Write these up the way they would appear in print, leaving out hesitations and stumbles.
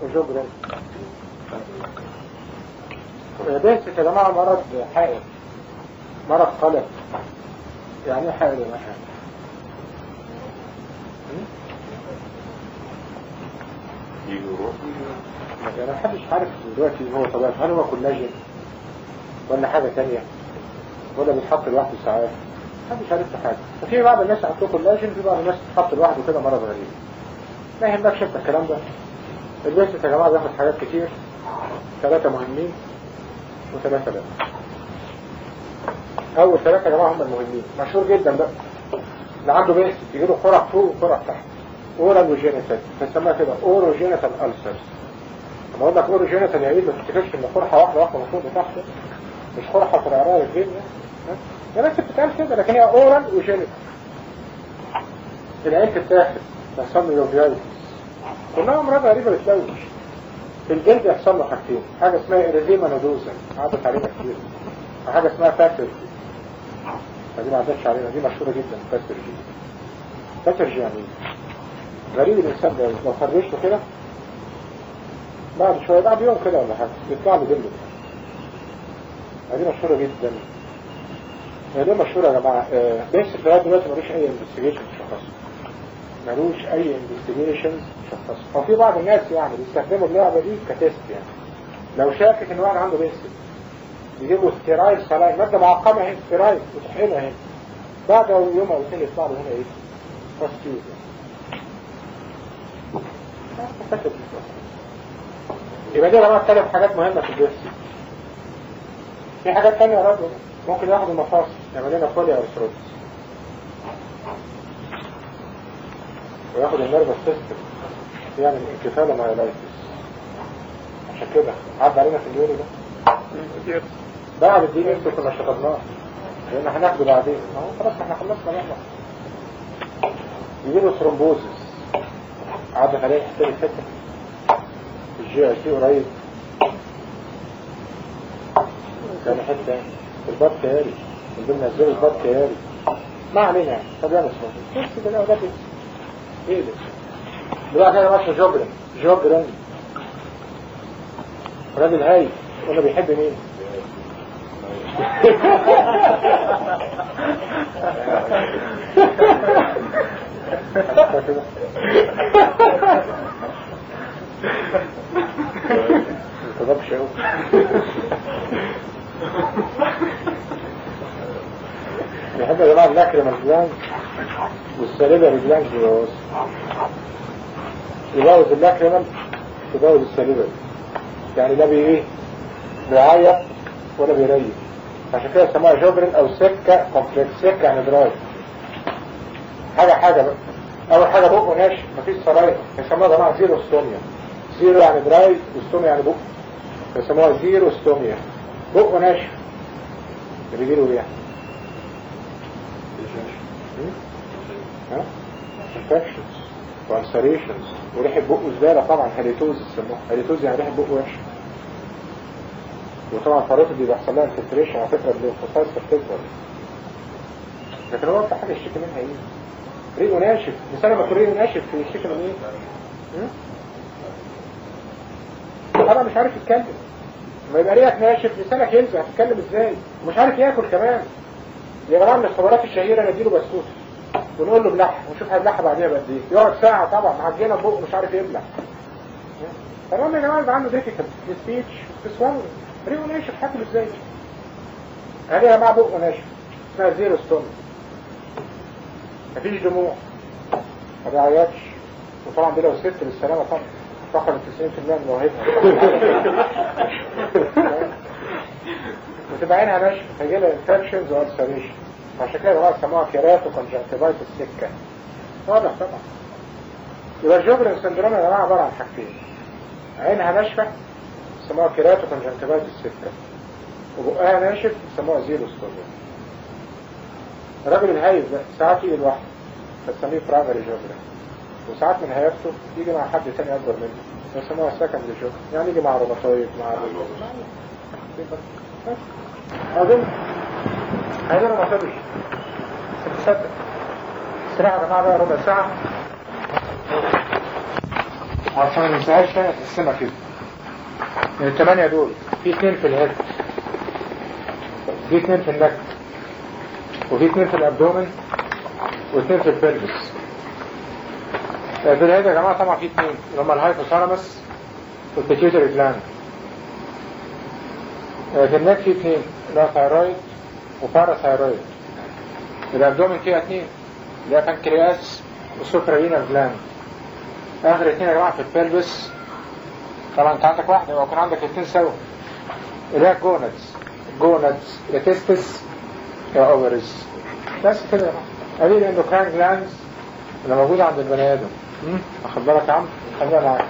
وجبرا. بس يا جماعة مرض حائل، مرض قلق. يعني ايه حائل يا باشا؟ يعني محدش عارف دلوقتي هو طبعا هل هو كولاجين ولا حاجة تانية ولا بيتحط لوحده ساعات، محدش عارف حاجة. وفي بعض الناس يحطوه كولاجين، في بعض الناس بتحط لوحده كده مرض غريب. ما يهمكش انت الكلام ده. البيت يا جماعة بياخد حاجات كتير، 3 مهمين و3 لا. أول 3 يا جماعة هم المهمين، مشهور جدا بقى. اللي عنده بيت يجيله قرح فوق وقرح تحت، اورال وجينيتال، فنسميها كده اوروجينيتال ألسرز. لما اقول لك اوروجينيتال يعني ما تفتكرش ان قرحة واحدة مفروض تحت، مش قرحة في العراق الجينية، يا بس بتتقال كده، لكن هي اورال وجينيتال. العين تتاخد تحصل له يوفيايتس، كلها امراض غريبة بتلوش. في الجلد يحصل له حاجتين، حاجة اسمها إريديما نودوزا عدت علينا كتير، وحاجة اسمها فاترجي، فدي ما عدتش علينا، دي مشهورة جدا. فاترجي يعني غريب الإنسان ده لو خرجته كده بعد شوية، بعد يوم كده ولا حاجة يطلع له دم. دي مشهورة جدا. دي مشهورة يا جماعة. بس لغاية دلوقتي ملوش أي انفستيجيشن تشخصه، ملوش أي انفستيجيشن تشخصه. وفي بعض الناس يعني بيستخدموا اللعبة دي كتيست، يعني لو شاكك إن واحد عنده بيس يجيبوا ستيرايد سلايم، مادة معقمة اهي، ستيرايد وتحقنها اهي، بعد يوم أو 2 يطلع له هنا ايه؟ فاستيوز. يبقى دي بقى 3 حاجات مهمة في الجسم. في حاجات تانية يا رجل ممكن ياخد المفاصل، يعمل لنا فولي ارثروتس، وياخد النيرفس سيستم، يعمل انكفالة مايلايتس. عشان كده عدى علينا في اليورو ده بعد الدين انتوا كنا شطبناه، لان هناخده بعدين خلاص احنا خلصنا نحن. يجيبوا ثرومبوزس، عدت عليه حتى حته الجي اي سي قريب، كان حته الباب كياري، من ضمن نزلوا الباب كياري، ما علينا يعني. طب يلا ثرومبوزس بس كده وده ايه ده دلوقتي انا ماشي جوبرن راجل هاي، ولا بيحب مين؟ متضبش قوي. بيحب يا جماعة اللاكريمال جلاند والسليبري جلاند يبوظ اللاكريمال يبوظ السليبري، يعني ده ايه؟ بيعيط ولا بيريح. عشان كده سموها جوبرين او سكة كومبلكس. سكة يعني دراي، حاجة بقى. اول حاجة بقه ناشف مفيش صرايح، يسموها يا جماعة زيرو ستوميا. زيرو يعني دراي وستوميا يعني بقه، يسموها زيرو ستوميا. بقه ناشف اللي بيجيله ايه؟ انفكشنز وانسريشنز، وريحة بقه زبالة طبعا. هاليتوز يسموها هاليتوز، يعني ريحة بقه وحش. وطبعا فاروت دي بيحصل لها انفلتريشن على فكرة بالانفصال بتكبر. لكن هو اكتر حاجة الشكل منها ايه؟ ريقه ناشف. مثلا ما يكون ريقه ناشف في الشكل من ايه؟ طبعا مش عارف يتكلم. لما يبقى ريقك ناشف لسانك يلزق، هتتكلم ازاي؟ ومش عارف ياكل كمان. يا جماعه من الخبرات الشهيره نديله بسكوت ونقول له بلح ونشوف هيبلعها بعديها بقد ايه. يقعد ساعه طبعا معجنه بقه مش عارف يبلع. فالراجل يا جماعه يبقى عنده ديفيكالت في سبيتش في سوالو، ريقه ناشف هاكل ازاي؟ هذه يا جماعه بقه ناشف اسمها زيرو ستون، مفيش دموع، ما بيعيطش. وطبعا دي لو ست بالسلامه طبعا فقدت 90% من موهبها. وتبقى عينها ناشفه فيجي لها انفكشنز والسريشن. عشان كده بقى سموها كيراتو كونجكتيفايتس السكه. واضح طبعا. يبقى الجوبرين سندروم يا جماعه عباره عن حاجتين، عينها ناشفه سموها كيراتو كونجكتيفايتس السكه، وبقها ناشف سموها زيرو ستوميا. الراجل الهايف ده ساعات يجي لوحده فسميه برايمري جوبرين، وساعات من هيئته يجي مع حد تاني اكبر منه يسموها سكندري جوبرين، يعني يجي مع روماتويد مع أظن هذا ما صدق تصدق استراحة يا جماعة بقى ربع ساعة. عشان ما ننساهاش تاني تقسمها كده. من ال8 دول في 2 في الهيد، في 2 في النك، وفي 2 في الابدومن، و2 في البلفس. في الهيد يا جماعه طبعا في 2 اللي هم الهايبوثالاموس والبيتيوتري جلاند. في النك في 2 اللي هو ثايرويد وباراثايرويد. الابدومن فيها 2 اللي هي بانكرياس وسوبرارينال جلاند. اخر 2 يا جماعه في البلفس. طبعا انت عندك واحده ويكون عندك 2 سوا اللي هي الجونادز يا تستس يا اوفرز. بس كده يا جماعه. ادي الاندوكراين جلاندز اللي موجوده عند البني ادم. واخد بالك يا عم؟ خلينا معاك.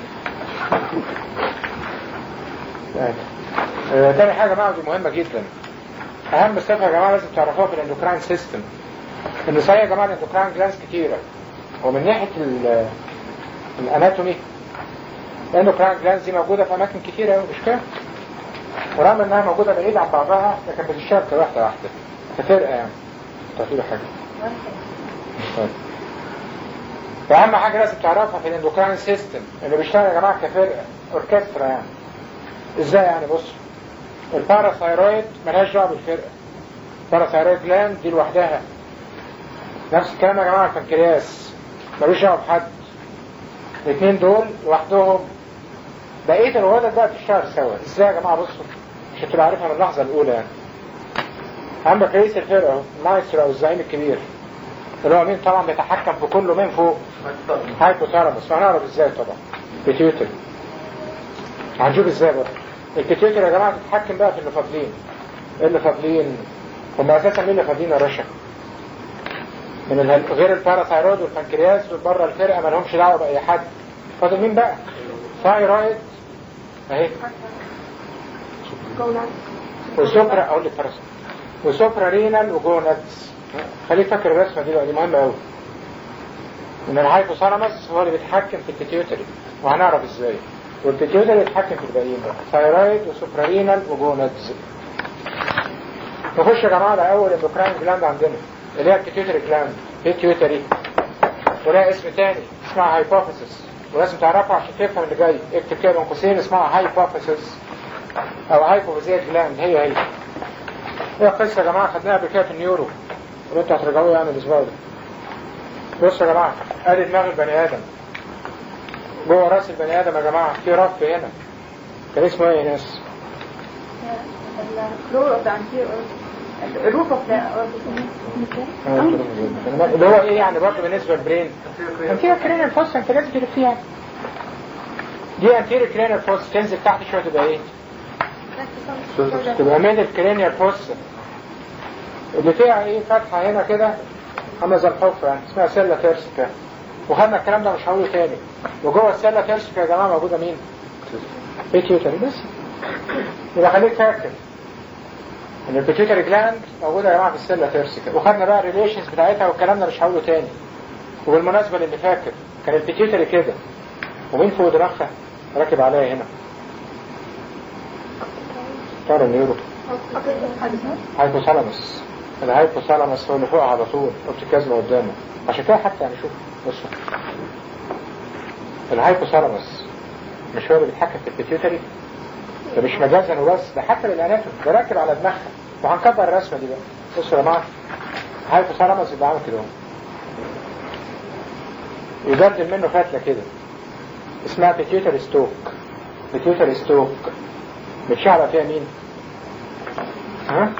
تاني حاجه بقى دي مهمه جدا. اهم صفه يا جماعه لازم تعرفوها في الاندوكراين سيستم ان صحيح يا جماعه الاندوكراين جلاندز كتيره، ومن ناحيه الاناتومي الاندوكراين جلاندز دي موجوده في اماكن كتيره قوي، مش كده؟ ورغم انها موجوده بعيد عن بعضها لكن بتشتغل كواحده واحده كفرقه يعني. تعطيله حاجه. طيب. واهم حاجه لازم تعرفها في الاندوكراين سيستم اللي بيشتغل يا جماعه كفرقه اوركسترا يعني. ازاي يعني؟ بصوا، الباراثايرويد ملهاش دعوه بالفرقه. الباراثايرويد جلاند دي لوحدها. نفس الكلام يا جماعه البنكرياس ملوش دعوه بحد. الاثنين دول لوحدهم. بقيه الغدد بقى بتشتغل سوا. ازاي يا جماعه؟ بصوا عشان تبقى عارفها من اللحظه الاولى يعني. عندك رئيس الفرقه اهو، المايسترو او الزعيم الكبير اللي هو مين طبعا بيتحكم في كله من فوق؟ هايبوثالاموس. وهنعرف ازاي طبعا. بيتيوتري. هنشوف ازاي بقى. البيتيوتري يا جماعه تتحكم بقى في اللي فاضلين. ايه اللي فاضلين؟ هم اساسا مين اللي فاضلين يا رشا؟ من غير الباراثايرويد والبنكرياس وبره الفرقه ما لهمش دعوه باي حد. فاضل مين بقى؟ ثايرويد اهي، وسوبرا اقول لك باراسايرويد وسوبرا رينال وجونادز. خليك فاكر الرسمه دي بقى، دي مهمه قوي. ان الهايبوثالاموس هو اللي بيتحكم في البيتيوتري وهنعرف ازاي. والبيتيوتري يتحكم في الباقيين بقى، ثايرويد وسوبرا رينال وجونادز. نخش يا جماعه على اول اندوكراين جلاند عندنا اللي هي البيتيوتري جلاند. بيتيوتري ولها اسم تاني اسمها هايبوفيسيس، ولازم تعرفها عشان تفهم اللي جاي. اكتب كده بين قوسين اسمها هايبوفيسيس او هايبوفيزيال جلاند. هي ايه القصه يا جماعه؟ خدناها قبل كده في النيورو اللي انتوا هترجعوه يعني الاسبوع ده. بصوا يا جماعه، ادي دماغ البني ادم. جوه راس البني ادم يا جماعه في رف هنا كان اسمه ايه يا ناس؟ الروف اللي هو ايه يعني برضه بالنسبه للبرين؟ انتيريور كرينيال فوس. انت لازم تلف فيها. دي انتيريور كرينيال فوس تنزل تحت شويه تبقى ايه؟ تبقى من الكرينيال فوس اللي فيها ايه فتحه هنا كده عامله زي الحفره يعني اسمها سيلا تيرسيكا. وخدنا الكلام ده مش هقوله تاني. وجوه السيلا تيرسيكا يا جماعه موجوده مين؟ بيتيوتري بس. يبقى خليك فاكر ان البيتيوتري جلاند موجوده يا جماعه في السيلا تيرسيكا. وخدنا بقى الريليشنز بتاعتها والكلام ده مش هقوله تاني. وبالمناسبه اللي فاكر كان البيتيوتري كده ومين فوق دماغها راكب عليها هنا؟ طار النيورو هايبوثالاموس. الهايبوثالاموس هو اللي فوق على طول وبتتكازله قدامه. عشان كده حتى يعني شوف بصوا الهايبوثالاموس مش هو اللي بيتحكم في البيتيوتري؟ ده مش مجازا وبس، ده حتى بالاناتومي ده راكب على دماغها. وهنكبر الرسمه دي بقى. بصوا يا جماعه الهايبوثالاموس يبقى عامل كده يبدل منه فتله كده اسمها بيتيوتري ستوك. بيتيوتري ستوك متشعبه فيها مين؟ ها؟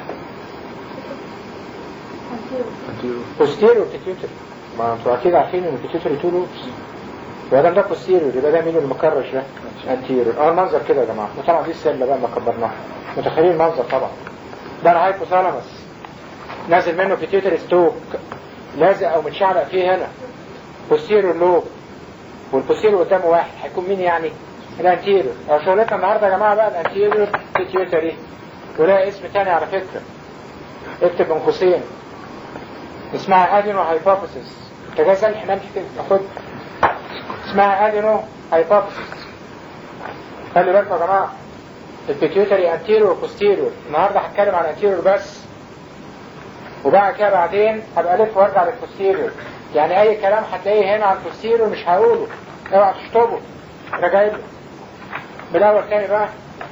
بوستيريور بيتيوتري. ما انتوا اكيد عارفين ان البيتيوتري تو لوبس. يبقى ده بوستيريور يبقى ده مين اللي مكرش ده؟ انتيريور. المنظر كده يا جماعه. وطبعا دي السله بقى ما كبرناها. متخيلين المنظر طبعا. ده الهايبوثالاموس نازل منه بيتيوتري ستوك لازق او متشعلق فيه هنا بوستيريور لوب. والبوستيريور قدامه واحد هيكون مين يعني؟ الانتيريور. او شغلتنا النهارده يا جماعه بقى الانتيريور بيتيوتري. ولا اسم تاني على فكره اكتب بين قوسين اسمها ادينو هايبوفيسيس. انت جاي زي الحمام كده تاخد اسمها ادينو هايبوفيسيس. خلي بالكم يا جماعه البيتيوتري انتيريور وبوستيريور. النهارده هتكلم عن انتيريور بس وبعد كده بعدين هبقى الف وارجع للبوستيريور. يعني اي كلام هتلاقيه هنا عن البوستيريور مش هقوله اوعى تشطبه. راجعين له بالاول تاني بقى.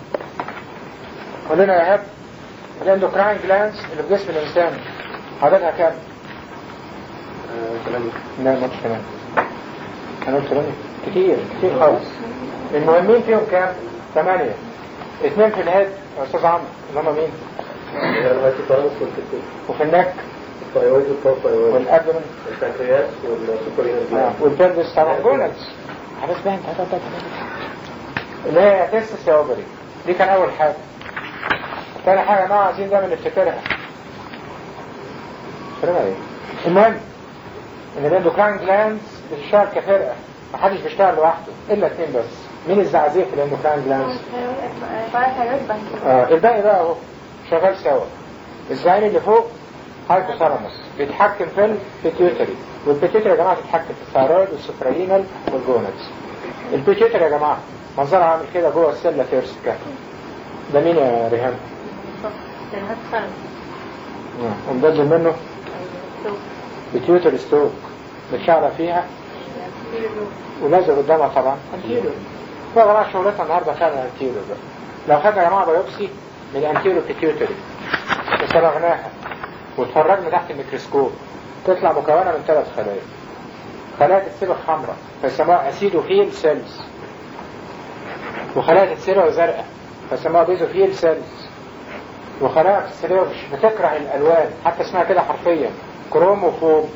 قلنا يا هب الاندوكراين جلانس اللي في جسم الانسان عددها كام؟ لا ما مش كمان، انا قلت 8 كتير خالص. المهمين فيهم كام؟ 8. 2 في الهيد يا استاذ عمرو اللي هم مين؟ وفي النك والابدومن البنكرياس والسوبرينال والبلفس طبعا جونز. حدث بقى انت اللي هي تستس يا اوبري. دي كان اول حاجه. تاني حاجه نوع عايزين دايما نفتكرها. المهم ان الاندوكراين جلاندز بتشتغل كفرقه، محدش بيشتغل لوحده الا 2 بس. مين الزعازير في الاندوكراين جلاندز؟ الباقي بقى اهو شغال سوا. الزعيم اللي فوق هايبوثالاموس بيتحكم في البيتيوتري، والبيتيوتري يا جماعه بتتحكم في الثايرويد والسوبرينال والجونز. البيتيوتري يا جماعه منظرها عامل كده جوه السله تيرس كده. ده مين يا ريهام؟ ومبدل منه بيتيوتري ستوك بتشعر فيها ونازل قدامها طبعا انتيريور. بقى جماعه شغلتنا النهارده فعلا انتيريور بقى. لو خدنا يا جماعه بايوبسي من الانتيريور بيتيوتري وصبغناها واتفرجنا تحت الميكروسكوب تطلع مكونه من 3 خلايا. خلايا تتسبغ حمراء فيسموها اسيدوفيل سيلز، وخلايا تتسبغ زرقاء فيسموها بيزوفيل سيلز، وخلايا تتسبغ بتكره الالوان حتى اسمها كده حرفيا كروموفوب.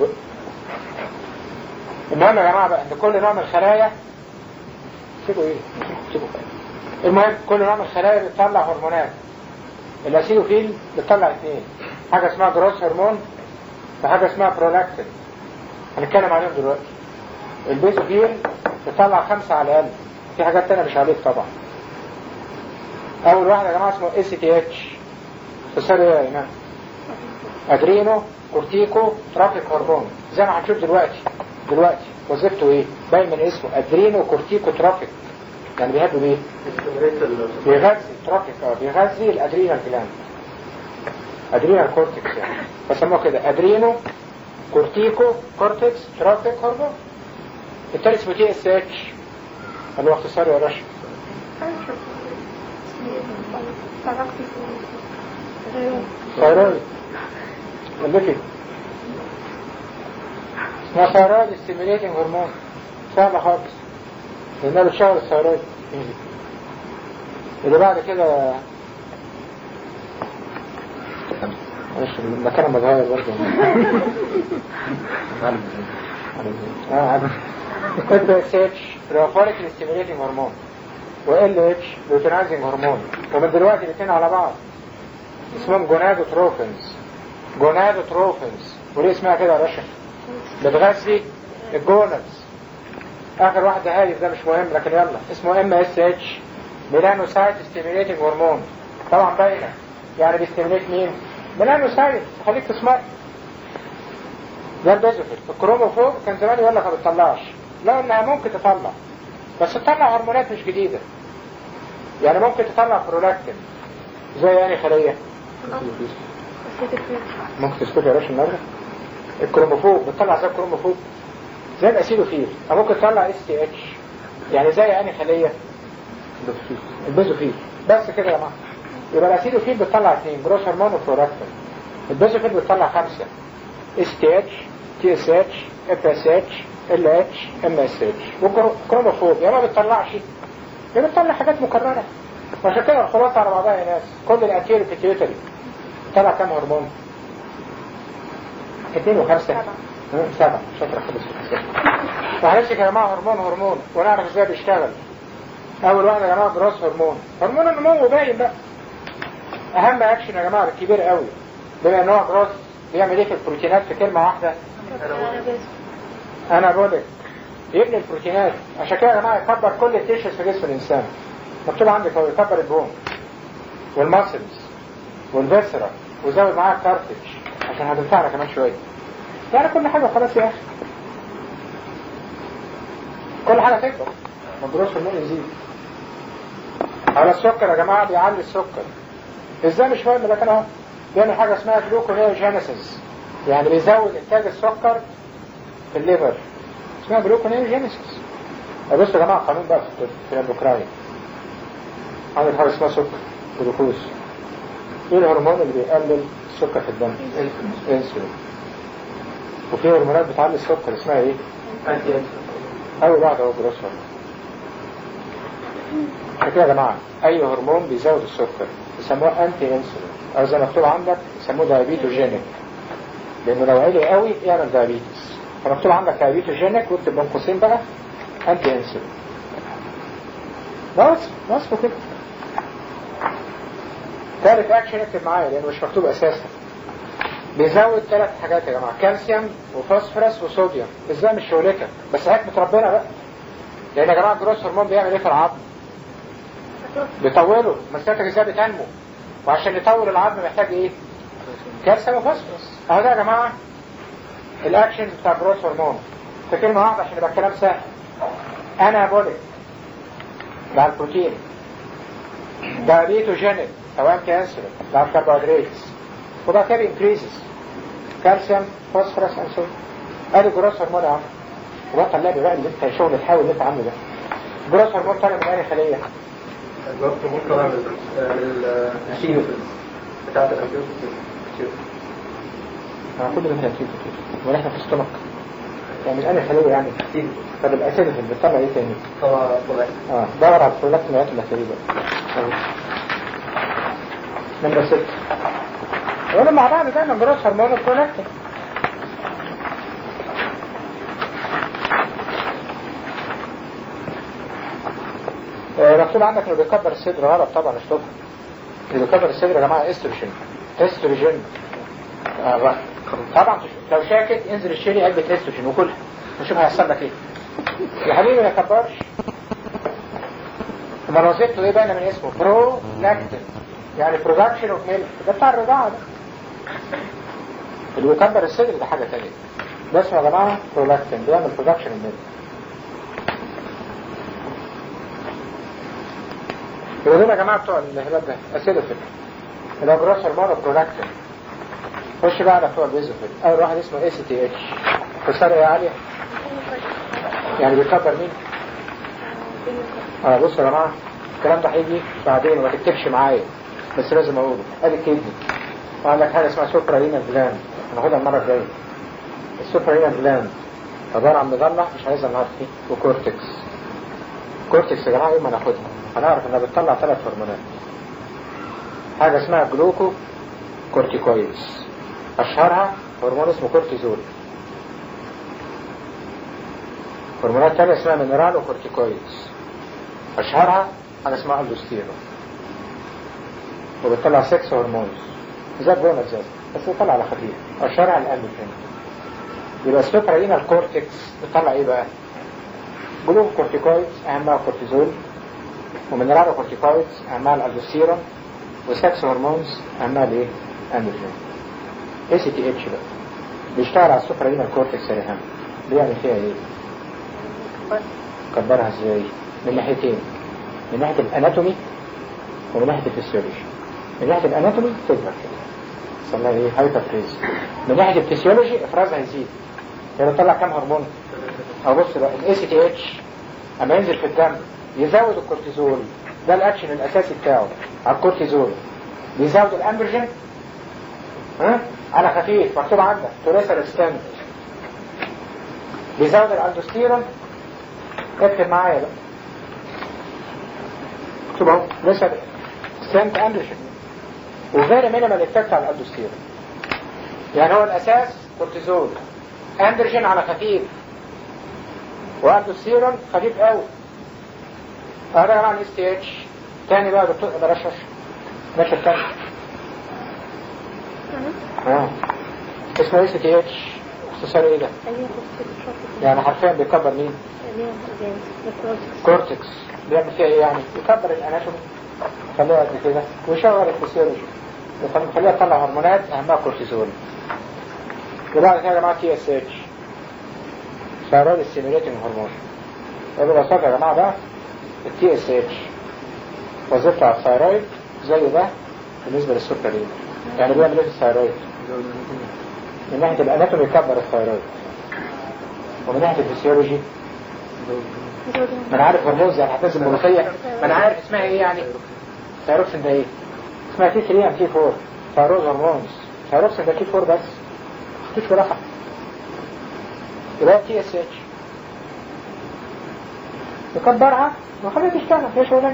المهم يا جماعه بقى ان كل نوع من الخلايا سيبوا المهم كل نوع من الخلايا بتطلع هرمونات. الاسيدوفيل بتطلع 2، حاجه اسمها جروس هرمون وحاجه اسمها برولاكتين هنتكلم عليهم دلوقتي. البيزوفيل بتطلع 5 على الاقل، في حاجات تانية مش عليك طبعا. اول واحد يا جماعه اسمه ACTH، اختصار ايه يا ايمان؟ ادرينو كورتيكو ترافيك هرمون، زي ما هنشوف دلوقتي وظيفته ايه؟ باين من اسمه ادرينو كورتيكو ترافيك، يعني بيهدوا ايه؟ بيغذي ترافيك، بيغذي الادرينال جلاند، ادرينال كورتكس يعني، بسموه كده ادرينو كورتيكو كورتكس ترافيك هرمون. التالي اسمه TSH اللي هو اختصار يا رشا ثايرويد الليبيد، اسمها ثايرويد ستيميليتنج هرمون. سهلة خالص لانها بتشغل الثايرويد. اللي بعد كده معلش المكان متغير برضه. FSH اللي هو فوليكل ستيميليتنج هرمون، وLH لوتينايزنج هرمون. ومن دلوقتي الاثنين على بعض اسمهم جونادوتروفنز. وليه اسمها كده يا باشا؟ بتغذي الجونادز. اخر واحد هايف ده مش مهم لكن يلا اسمه MSH ميلانوسايت ستيميليتنج هرمون. طبعا باينه يعني بيستيميليت مين؟ ميلانوسايت. خليك تسمع ده البيزوفيل. الكروموفوب كان زمان يقول لك ما بتطلعش، لا انها ممكن تطلع بس تطلع هرمونات مش جديده. يعني ممكن تطلع برولاكتين زي يعني خليه ممكن تسكت يا باشا النهارده. الكروموفوب بتطلع زي الكروموفوب زي الاسيدوفيل، او ممكن تطلع STH يعني زي يعني خليه البيزوفيل. بس كده يا جماعه. يبقى الاسيدوفيل بتطلع 2 جروس هرمون وبرولاكتين. البيزوفيل بتطلع 5 STH TSH FSH LH MSH. والكروموفوب يا ما بتطلعش يا بتطلع حاجات مكرره. عشان كده الخلاصه على بعضها يا ناس كل الانتيريور بيتيوتري طلع كام هرمون؟ 2 و5 7. شاطر خلص وهنمسك يا جماعه هرمون ونعرف ازاي بيشتغل. اول واحد يا جماعه جروس هرمون النمو باين بقى. اهم اكشن يا جماعه الكبير قوي بما ان هو جروس بيعمل ايه في البروتينات في كلمه واحده؟ انابوليك. يبني البروتينات. عشان كده يا جماعه يكبر كل التيشوز في جسم الانسان. مكتوب عندك هو يكبر البون والماسلز والفيسرا وزود معاها الكارتج عشان هتنفعنا كمان شويه. يعني كل حاجه خلاص يا اخي، كل حاجه تكبر. مجروس هرمون يزيد. على السكر يا جماعه بيعلي السكر. ازاي مش فاهم؟ لكن اهو بيعمل حاجه اسمها جلوكونيوجينيسيس، يعني بيزود انتاج السكر في الليفر، اسمها جلوكونيوجينيسيس. بصوا يا جماعة قانون بقى في الاندوكراين. عندك حاجة اسمها سكر جلوكوز. ايه الهرمون اللي بيقلل السكر في الدم؟ انسولين. وفي هرمونات بتعلي السكر اسمها ايه؟ اول واحدة هو جلوكوز. كده يا جماعة اي هرمون بيزود السكر يسموه انتي انسولين، او زي ما مكتوب عندك يسموه دايابيتوجينيك، لانه لو عالي قوي يعمل دايابيتس. فمكتوب عندك دايابيتوجينيك واكتب بين قوسين بقى انتي انسولين. بس كده. ثالث اكشن اكتب معايا لانه مش مكتوب اساسا. بيزود 3 حاجات يا جماعه، كالسيوم وفوسفورس وصوديوم. ازاي؟ مش شغلتك بس حكمة ربنا بقى. لان يا جماعه الجروس هرمون بيعمل ايه في العظم؟ بيطوله، مسيرتك ازاي بتنمو، وعشان يطول العظم محتاج ايه؟ كالسيوم وفوسفورس. اهو ده يا جماعه الاكشن بتاع الجروس هرمون. في كلمه واحده عشان يبقى الكلام سهل. انابوليك مع البروتين، دايابيتوجينيك او انتي انسولين مع الكربوهيدرات، وبقى كده انكريزز كالسيوم فوسفورس انسولين. ادي جروس هرمون يا عم. وبطل لعب بقى اللي انت شغل الحاول اللي انت عامله ده. جروس هرمون طالع من اي خليه؟ الوقت ممكن اعمل الشيء بتاعت الامبيوتر. انا كل ده من الكيف ولا احنا في السtomach يعني انا خليه يعني كتير. طب الاسيد اللي بتطلع ايه تاني؟ طبعا دور على البرولاكتين الاسيديه بقى. نمبر 6 قولوا مع بعض دايما جروس هرمون البرولاكتين. مكتوب عندك انه بيكبر الصدر. غلط طبعا، مش طبعا. اللي بيكبر الصدر يا جماعه استروجين. طبعا لو شاكك انزل اشتري علبه استروجين وكلها وشوف هيحصل لك ايه. يا حبيبي ما يكبرش. امال وظيفته ايه بقى من اسمه؟ برولاكتين، يعني برودكشن اوف ميلك. ده بتاع الرضاعه ده. اللي بيكبر الصدر ده حاجه ثانيه. ده اسمه يا جماعه برولاكتين، بيعمل برودكشن اوف ميلك. يبقى دول يا جماعه بتوع الهباب ده اسيدوفيل اللي هو جروس هرمون برولاكتين. خش بقى على بتوع البيزوفيل. اول واحد اسمه ACTH. خسارة ايه عالية؟ يعني بيكبر مين؟ بصوا يا جماعه الكلام ده هيجي بعدين وما تكتبش معايا بس لازم اقوله. ادي الكدني وعندك حاجه اسمها سوبرالينال جلاند هناخدها المره الجايه. السوبرالينال جلاند عباره عن مظله مش عايزها النهارده فيه وكورتكس. كورتكس يا جماعه يوم ما ناخدها هنعرف انها بتطلع 3 هرمونات. حاجه اسمها جلوكو كورتيكويدز، اشهرها هرمون اسمه كورتيزول. هرمونات تانية اسمها مينرالو كورتيكويدز، اشهرها حاجه اسمها الدوستيرون، وبتطلع 6 هرمونز زي الجونة زي بس بتطلع على خفيف. اشهرها الاندروجين. يبقى السوبرالينال كورتكس بتطلع ايه بقى؟ جلوكو كورتيكويدز اهمها كورتيزول، ومينرالو كورتيكويدز اهمها الالدوستيرون، و6 هرمونز اهمها الايه؟ اندروجين. ACTH بقى بيشتغل على السوبرالينال كورتكس يا ريهام. بيعمل فيها ايه؟ كبرها ازاي؟ من ناحيتين، من ناحية الاناتومي ومن ناحية الفسيولوجي. من ناحية الاناتومي تكبر كده سميها ايه؟ هايبرفريز. من ناحية الفسيولوجي افرازها يزيد. يعني طلع كام هرمون؟ او بص بقى ACTH اما ينزل في الدم يزود الكورتيزول. ده الاكشن الاساسي بتاعه على الكورتيزول. بيزود الاندروجين على خفيف مكتوب عندك توريسال ستاند. بيزود الالدوستيرون. اكتب معايا بقى اكتب اهو توريسال ستاند اندروجين وغير مينيمال افكت على الالدوستيرون. يعني هو الاساس كورتيزول، اندروجين على خفيف، والدوستيرون خفيف قوي. هذا يا جماعه STH. تاني بقى دكتور برشش ماشي الثاني اسمه ACTH. اختصار ايه ده؟ يعني حرفيا بيكبر مين؟ كورتكس. بيعمل فيها ايه يعني؟ يكبر الاناتومي يخليها قد كده ويشغل الفسيولوجي يخليها تطلع هرمونات اهمها كورتيزول. وبعد كده يا جماعه TSH ثايرويد ستيميوليتنج هرمون. ببساطه يا جماعه بقى TSH وظيفته على الثايرويد زي ده بالنسبه للسكرين. يعني بيعمل ايه في الثايرويد؟ من ناحيه الاناتومي يكبر الثايرويد، ومن ناحيه الفسيولوجي ما انا عارف هرمونز يعني هتنزل ملوخيه، ما انا عارف اسمها ايه يعني. ثايروكسين ده ايه؟ اسمها تي 3 ام تي 4 ثايروز هرمونز. ثايروكسين ده تي 4 بس مفيش ولا حاجه. يبقى تي اس اتش نكبرها وخليها تشتغل هي شغلانه.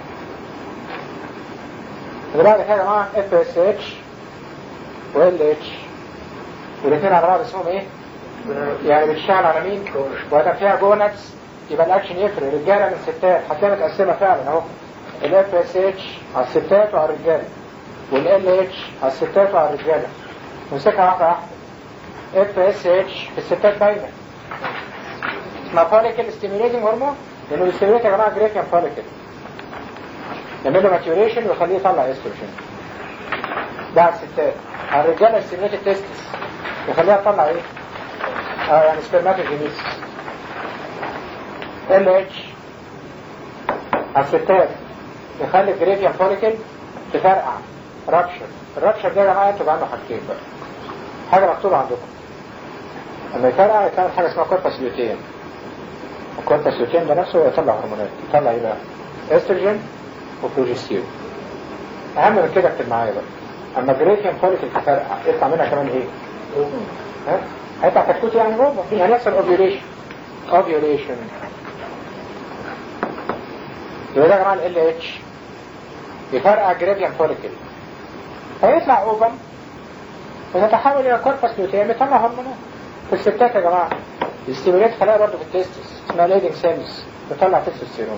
اللي بعد كده يا جماعه اف اس اتش وال اتش، والاثنين على بعض اسمهم ايه؟ يعني بتشتغل على مين؟ وهتبقى فيها جونتس، يبقى الاكشن يفرق رجاله من ستات، هتلاقيها متقسمه فعلا اهو. الاف اس اتش على الستات وعلى الرجاله، والال اتش على الستات وعلى الرجاله. نمسكها واحده واحده. اف اس اتش في الستات باينه اسمها فوليكل ستيميوليتنج هرمون، لانه بيستيميوليت يا جماعه جريفيان فوليكل، يعمل له ماتيوريشن ويخليه يطلع استروجين. ده على الستات. على الرجاله ستيميوليت التستس يخليها تطلع ايه؟ يعني سبرماتوجينيسيس. ال اتش على الستات يخلي الجريفيان فوليكل تفرقع رابشر. الرابشر ده يا جماعه انتوا عنده حاجتين بقى، حاجه مكتوبه عندكم لما يفرقع يتعمل حاجه اسمها كوربس لوتيم. الكوربس لوتيم ده نفسه يطلع هرمونات، يطلع ايه بقى؟ استروجين وبروجستيرون. اهم من كده اكتب معايا بقى، اما الجريفيان فوليكل تفرقع يطلع منها كمان ايه؟ هيطلع كتكوت يعني جوه، يعني يحصل اوفيوليشن. يبقى ده يا جماعه ال اتش يفرقع الجريفيان فوليكل، هيطلع اوفم وتتحول الى كوربس لوتيم يطلع هرمونات. في الستات يا جماعه يستيموليت خلايا برضه في التستس اسمها ليدنج سيلز تطلع تستوستيرون.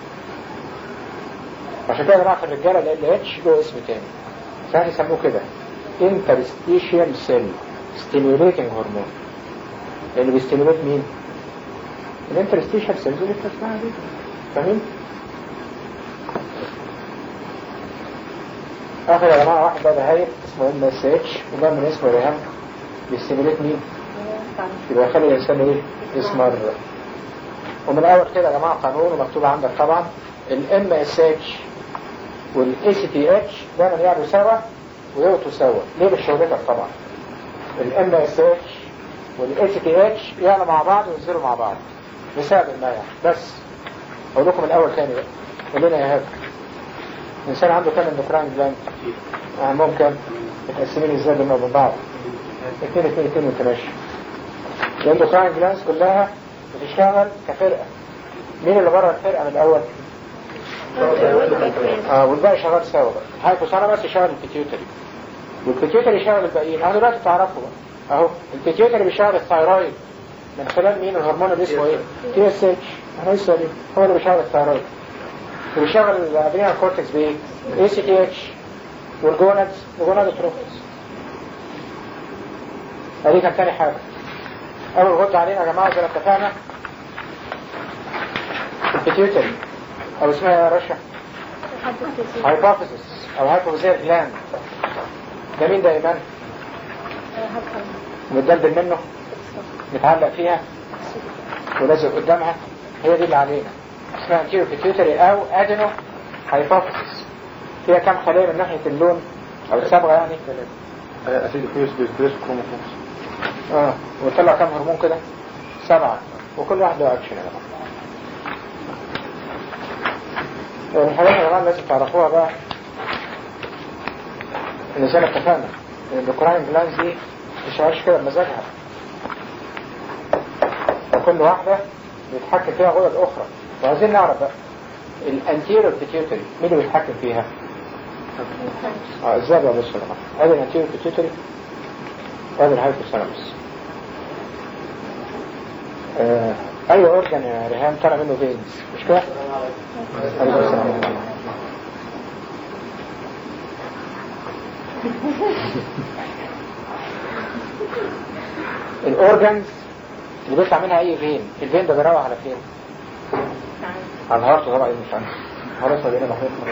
عشان كده يا جماعه في الرجاله ال اتش له اسم تاني، ساعات يسموه كده انترستيشيال سيل ستيميوليتنج هرمون، لانه بيستيموليت مين؟ الانترستيشيال سيلز اللي بتسمعها دي. فاهمين؟ اخر يا جماعه واحد بقى هايل اسمه ام اس اتش، وده من اسمه ريهام بيستيموليت مين؟ يبقى يخلي الانسان ايه؟ يسمر. ومن الاول كده يا جماعه قانون ومكتوب عندك طبعا، الام اس اتش والاي سي تي اتش دايما يعملوا سوا ويوتوا سوا. ليه؟ بالشهرتك طبعا. الام اس اتش والاي سي تي اتش يعملوا مع بعض وينزلوا مع بعض بسبب الماء. بس اقول لكم الاول تاني بقى، قول لنا يا هاب الانسان عنده كام اندوكراين جلاند؟ اهمهم كام؟ متقسمين ازاي بينهم وبين بعض؟ 2 2 2 وانت ماشي. الاندوكراين جلاندز كلها بتشتغل كفرقه. مين اللي بره الفرقه من الاول؟ والباقي شغال سوا بقى. الهايبوثالاموس يشغل البيتيوتري، والبيتيوتري يشغل الباقيين. اهو دلوقتي تعرفوا بقى اهو البيتيوتري بيشغل الثايرويد من خلال مين؟ الهرمون اللي اسمه ايه؟ تي اس اتش. احنا لسه دي هو اللي بيشغل الثايرويد، وبيشغل الادرينال كورتكس بايه؟ اي سي تي اتش، والجونادز الجونادوتروفز. ادي كان تاني حاجه. اول غد علينا يا جماعه زي ما اتفقنا البيتيوتري، او اسمها يا رشا هايبوفيزيس او هايبوفيزيال جلاند. ده مين ده يا ايمان؟ متدلدل منه متعلق فيها ولازق قدامها، هي دي اللي علينا. اسمها انتيرو بيتيوتري او ادينو هايبوفيزيس. فيها كام خلية من ناحية اللون او الصبغة يعني؟ اسيد بيس كروموسومز. وطلع كام هرمون كده؟ 7، وكل واحد له اكشن يا جماعه. الحاجات يا جماعه لازم تعرفوها بقى، ان زي ما اتفقنا ان الاندوكراين جلاندز دي مش عايش كده بمزاجها، كل واحده بيتحكم فيها غدد اخرى. وعايزين نعرف بقى الانتيرو بيتيوتري مين اللي بيتحكم فيها؟ ازاي بقى؟ بصوا يا جماعه، ادي الانتيرو بيتيوتري وادي الهايبوثالاموس. اي اورجان يا ريهام طلع منه فينز مش كده؟ الاورجانز اللي بيطلع منها اي فين، الفين ده بيروح على فين؟ على الهارت طبعا. ايه مش عارف خلاص ولا ايه؟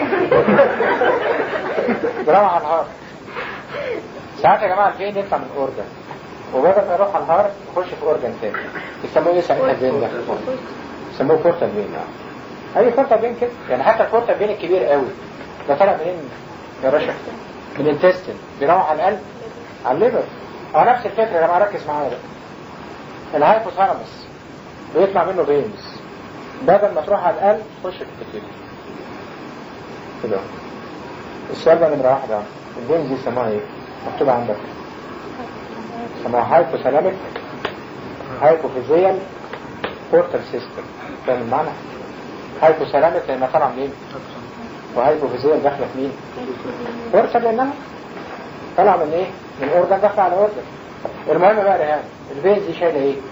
بيروح على الهارت. ساعات يا جماعه الفين يطلع من اورجان وبدل ما يروح على الهارت يخش في اورجان تاني. يسموه ايه ساعتها الفين ده؟ يسموه بورتال فين. اي بورتال فين كده يعني. حتى البورتال فين الكبير قوي ده طالع منين يا رشا؟ من الانتستين، بيروح على القلب على الليفر. نفس الفكره يا جماعه، ركز معايا بقى. الهايبوثالاموس بيطلع منه فينز بدل ما تروح على القلب تخش في البيتيوتري كده. السؤال بقى نمرة واحدة، البينز دي سموها ايه؟ مكتوبة عندك سموها هايبوثالاميك هايبوفيزيال بورتال سيستم. فاهم المعنى؟ هايبوثالاميك لانها طالعة منين؟ وهايبوفيزيال داخلة في مين؟ بورتال لانها طالعة من ايه؟ من اورجان داخلة على اورجان. المهم بقى رهان البينز دي شايلة ايه؟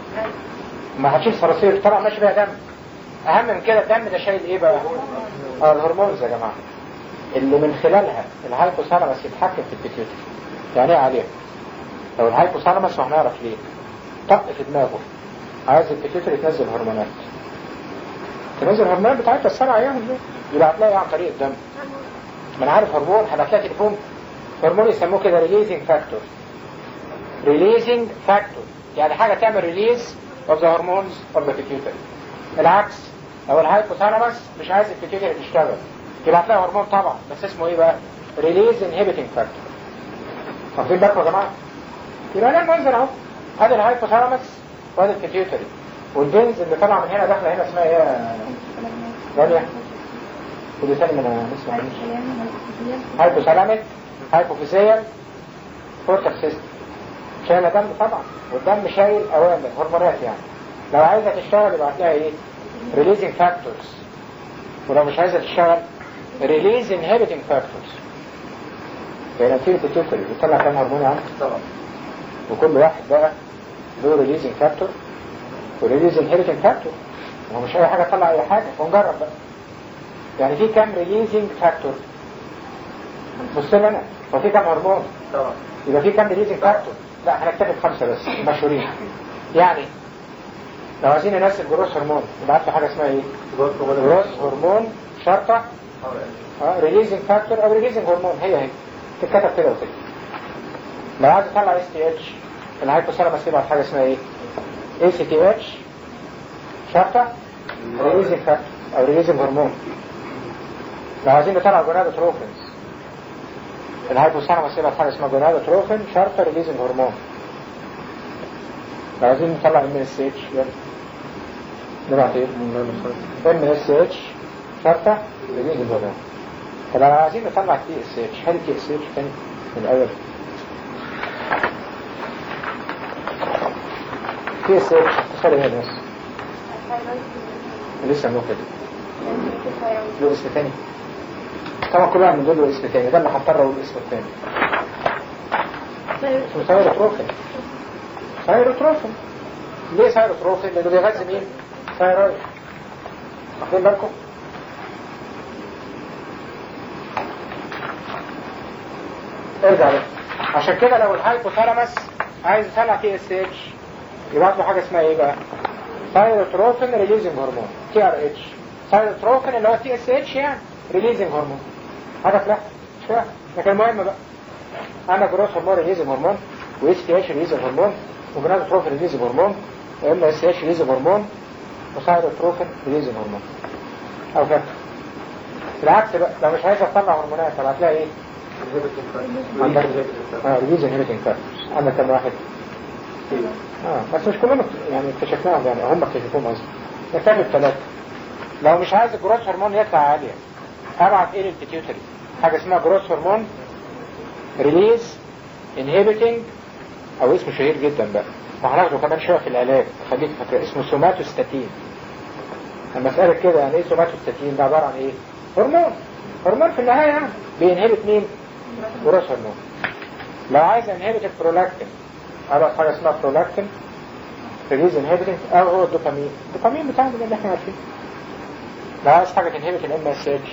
ما هتشيل صراصير طبعا ماشي بيها دم. اهم من كده الدم ده شايل ايه بقى؟ الهرمونز يا جماعة اللي من خلالها الهايبوثالاموس يتحكم في البيتيوتري. يعني ايه عليه؟ لو الهايبوثالاموس وهنعرف ليه طق في دماغه عايز البيتيوتري تنزل هرمونات، تنزل الهرمونات بتاعتها السبع ايام دي، يبقى هتلاقي عن طريق الدم. ما انا عارف هرمون هتلاقي تليفون هرمون يسموه كده ريليزنج فاكتور. ريليزنج فاكتور يعني حاجة تعمل ريليز of the hormones of the pituitary. العكس لو الهايبوثالاموس مش عايز البيتيوتري تشتغل يبقى هتلاقي هرمون طبعا بس اسمه ايه بقى؟ ريليز انهبيتنج فاكتور. واخدين بالكم يا جماعه؟ يبقى ده المنظر اهو، ادي الهايبوثالاموس وادي البيتيوتري والبنز اللي طالعه من هنا داخله هنا اسمها ايه يا رانيا؟ ودي ثاني من اسمها ايه؟ هايبوثالاميك هايبوفيزيال بورتال سيستم. شايله دم طبعا والدم شايل اوامر هرمونات يعني. لو عايزه تشتغل يبقى هتلاقي ايه؟ ريليزنج فاكتورز. ولو مش عايزه تشتغل ريليز انهبيتنج فاكتورز. يعني في البيتيوتري بيطلع كام هرمون عنه طبعا، وكل واحد بقى له ريليزنج فاكتور وريليز انهبيتنج فاكتور. هو مش اي حاجه تطلع اي حاجه، ونجرب بقى. يعني في كام ريليزنج فاكتور؟ بص لي انا، هو في كام هرمون؟ طبعا. يبقى في كام ريليزنج فاكتور؟ لا هنكتفي ب5 بس مشهورين. يعني لو عايزين ننزل جروس هرمون نبعت له حاجه اسمها ايه؟ جروس هرمون شرطه ريليزنج فاكتور او ريليزنج هرمون. هي تتكتب كده وكده. لو عايز اطلع اس تي اتش الهايبوثالاموس يبعت حاجه اسمها ايه؟ اي سي تي اتش شرطه ريليزنج فاكتور او ريليزنج هرمون. لو عايزين نطلع جونادوتروفنز الهايبوثالاموس يبعت حاجه اسمها جونادوتروفن شرطه ريليزنج هرمون. لو عايزين نطلع ام اس اتش يلا نبعت ايه؟ ام اس اتش شرطه ريليزنج هرمون. طب لو عايزين نطلع تي اس اتش هل تي اس اتش تاني من الاول؟ تي اس اتش اختصار ايه يا ناس؟ لسه مو كده له اسم تاني طبعا. كل واحد من دول له اسم تاني، ده اللي هضطر اقول اسمه التاني. اسمه ثايروتروفين. ثايروتروفين ليه ثايروتروفين؟ لانه بيغذي مين؟ ثايرويد. واخدين بالكم؟ ارجع بقى. عشان كده لو الهايبوثالاموس عايز يطلع تي اس اتش يبعت له حاجه اسمها ايه بقى؟ ثايروتروفين ريليزنج هرمون تي ار اتش. ثايروتروفين اللي هو تي اس اتش يعني ريليزنج هرمون. حاجه فلاح مش فاهم. لكن المهم بقى انا جروس هرمون ريليزنج هرمون واس تي اتش ريليزنج هرمون وجونادوتروفين ريليزنج هرمون وام اس اتش ريليزنج هرمون وثايروتروفين ريليزنج هرمون او فاكر. بالعكس بقى لو مش عايز اطلع هرمونات طب هتلاقي ايه؟ ريليز انهبيتنج فاكتورز. عندك كم واحد؟ بس مش كلهم يعني اكتشفناهم، يعني هم اكتشفوهم اصلا. نكتفي ب3. لو مش عايز الجروس هرمون يطلع عالية ابعت ايه للبيتيوتري؟ حاجة اسمها جروس هرمون ريليز انهبيتنج او اسمه شهير جدا بقى وهناخده كمان شوية في العلاج خليك فاكر اسمه سوماتوستاتين. لما اسألك كده يعني ايه سوماتوستاتين؟ ده عبارة عن ايه؟ هرمون في النهاية يعني بينهبت مين؟ جروس هرمون. لو عايز انهبت البرولاكتين ابعت حاجة اسمها برولاكتين ريليز انهبيتنج او هو الدوبامين بتاعنا اللي احنا عارفينه. لو عايز حاجة تنهبت الام اس اتش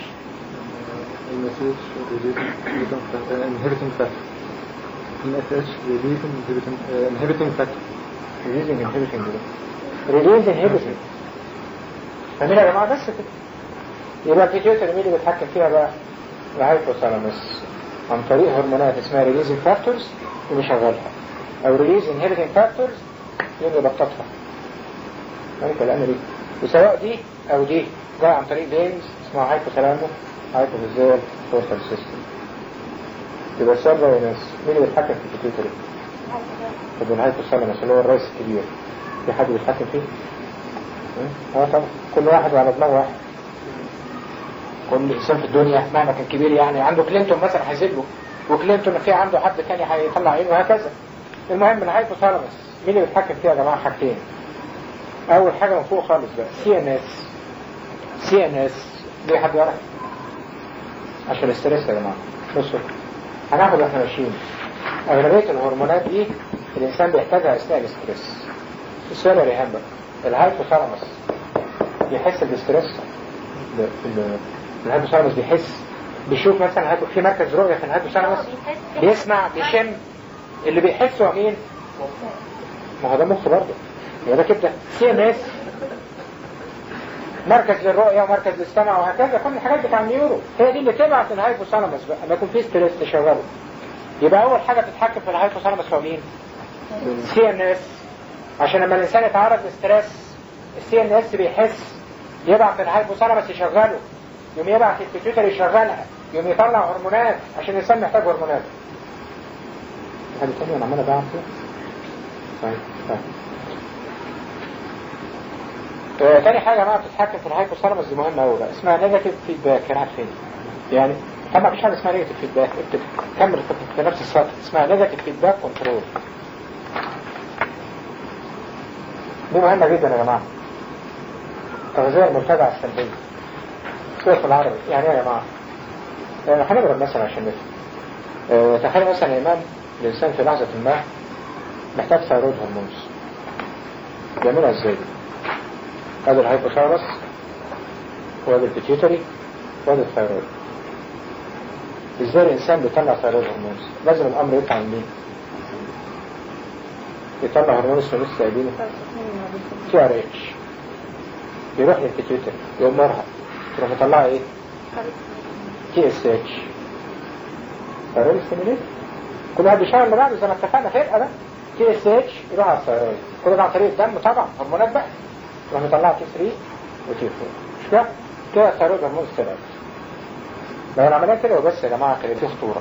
inhibiting factor. MSH inhibiting factor. ريليزنج انهبيتنج فاهمين يا جماعة؟ بس كده. يبقى البيتيوتري مين اللي بيتحكم فيها بقى؟ الهايبوثالاموس عن طريق هرمونات اسمها ريليزنج فاكتورز وبيشغلها او ريليز انهبيتنج فاكتورز يبقى يبططها. يعني كلام دي وسواء دي او دي جاي عن طريق بينز اسمها هايبوثالامو هايبوفيزيال بورتال سيستم. يبقى السؤال ده يا ناس مين اللي بيتحكم في البيتيوتري؟ طب الهايبوثالاموس اللي هو الرئيس الكبير في حد بيتحكم فيه؟ طبعا كل واحد على دماغ واحد. كل انسان في الدنيا مهما كان كبير يعني عنده كلينتون مثلا هيزله، وكلينتون في عنده حد تاني هيطلع عينه وهكذا. المهم الهايبوثالاموس مين اللي بيتحكم فيها يا جماعه؟ حاجتين. اول حاجه من فوق خالص بقى سي ان اس. سي ان اس ليه حد يعرف؟ عشان الاستريس يا جماعه. بصوا هناخد واحنا ماشيين اغلبيه الهرمونات دي الانسان بيحتاجها اثناء الاستريس. السؤال يا ريهام بقى، الهايبوثالاموس بيحس بالاستريس؟ الهايبوثالاموس بيشوف مثلا في مركز رؤية في الهايبوثالاموس، بيسمع بيشم. اللي بيحسه مين؟ ما هو ده مخ برضه. يبقى ده كده سي ام اس، مركز للرؤية ومركز للسمع وهكذا، كل الحاجات بتاع النيورو هي دي اللي تبعت الهايبوثالاموس بقى لما يكون في ستريس تشغله. يبقى اول حاجة تتحكم في الهايبوثالاموس هو مين؟ سي ان اس. عشان لما الانسان يتعرض لستريس السي ان اس بيحس، يبعت الهايبوثالاموس يشغله، يوم يبعت البيتيوتري يشغلها، يوم يطلع هرمونات عشان الانسان محتاج هرمونات. حاجة تانية انا عمال ابعت فيها. طيب تاني حاجة بقى بتتحكم في الهايبوثالاموس دي مهمة قوي بقى، اسمها نيجاتيف فيدباك. كان عارفين يعني طبعا مفيش حاجة اسمها نيجاتيف فيدباك، اكتب كمل في نفس السطر، اسمها نيجاتيف فيدباك كنترول. دي مهمة جدا يا جماعة. تغذية المرتجعة السلبية سورة في العربي يعني ايه يا جماعة؟ هنضرب مثلا عشان نفهم. تخيل مثلا يا إمام الإنسان في لحظة ما محتاج ثيرويد هرمونز، بيعملها ازاي دي؟ هذا الهايبوثالاموس وهذا البيتيوتري وهذا الثيرويد. ازاي الإنسان بيطلع ثيرويد هرمونز؟ لازم الأمر يطلع من مين؟ يطلع هرمونز في نص تقابينه تي ار اتش، يروح للبيتيوتري يأمرها تروح مطلعها ايه؟ تي اس اتش، ثيرويد ستيميوليتر. كل واحد بيشتغل لبعضه زي ما اتفقنا فرقه بقى. تي اس اتش يروح على الثيرويد، كل ده عن طريق الدم طبعا، هرمونات بقى يروح مطلعها تي 3 وتي 4. مش كده؟ كده الثيرويد هرمونز طلعت. لو العمليه كده وبس يا جماعه كده في خطوره.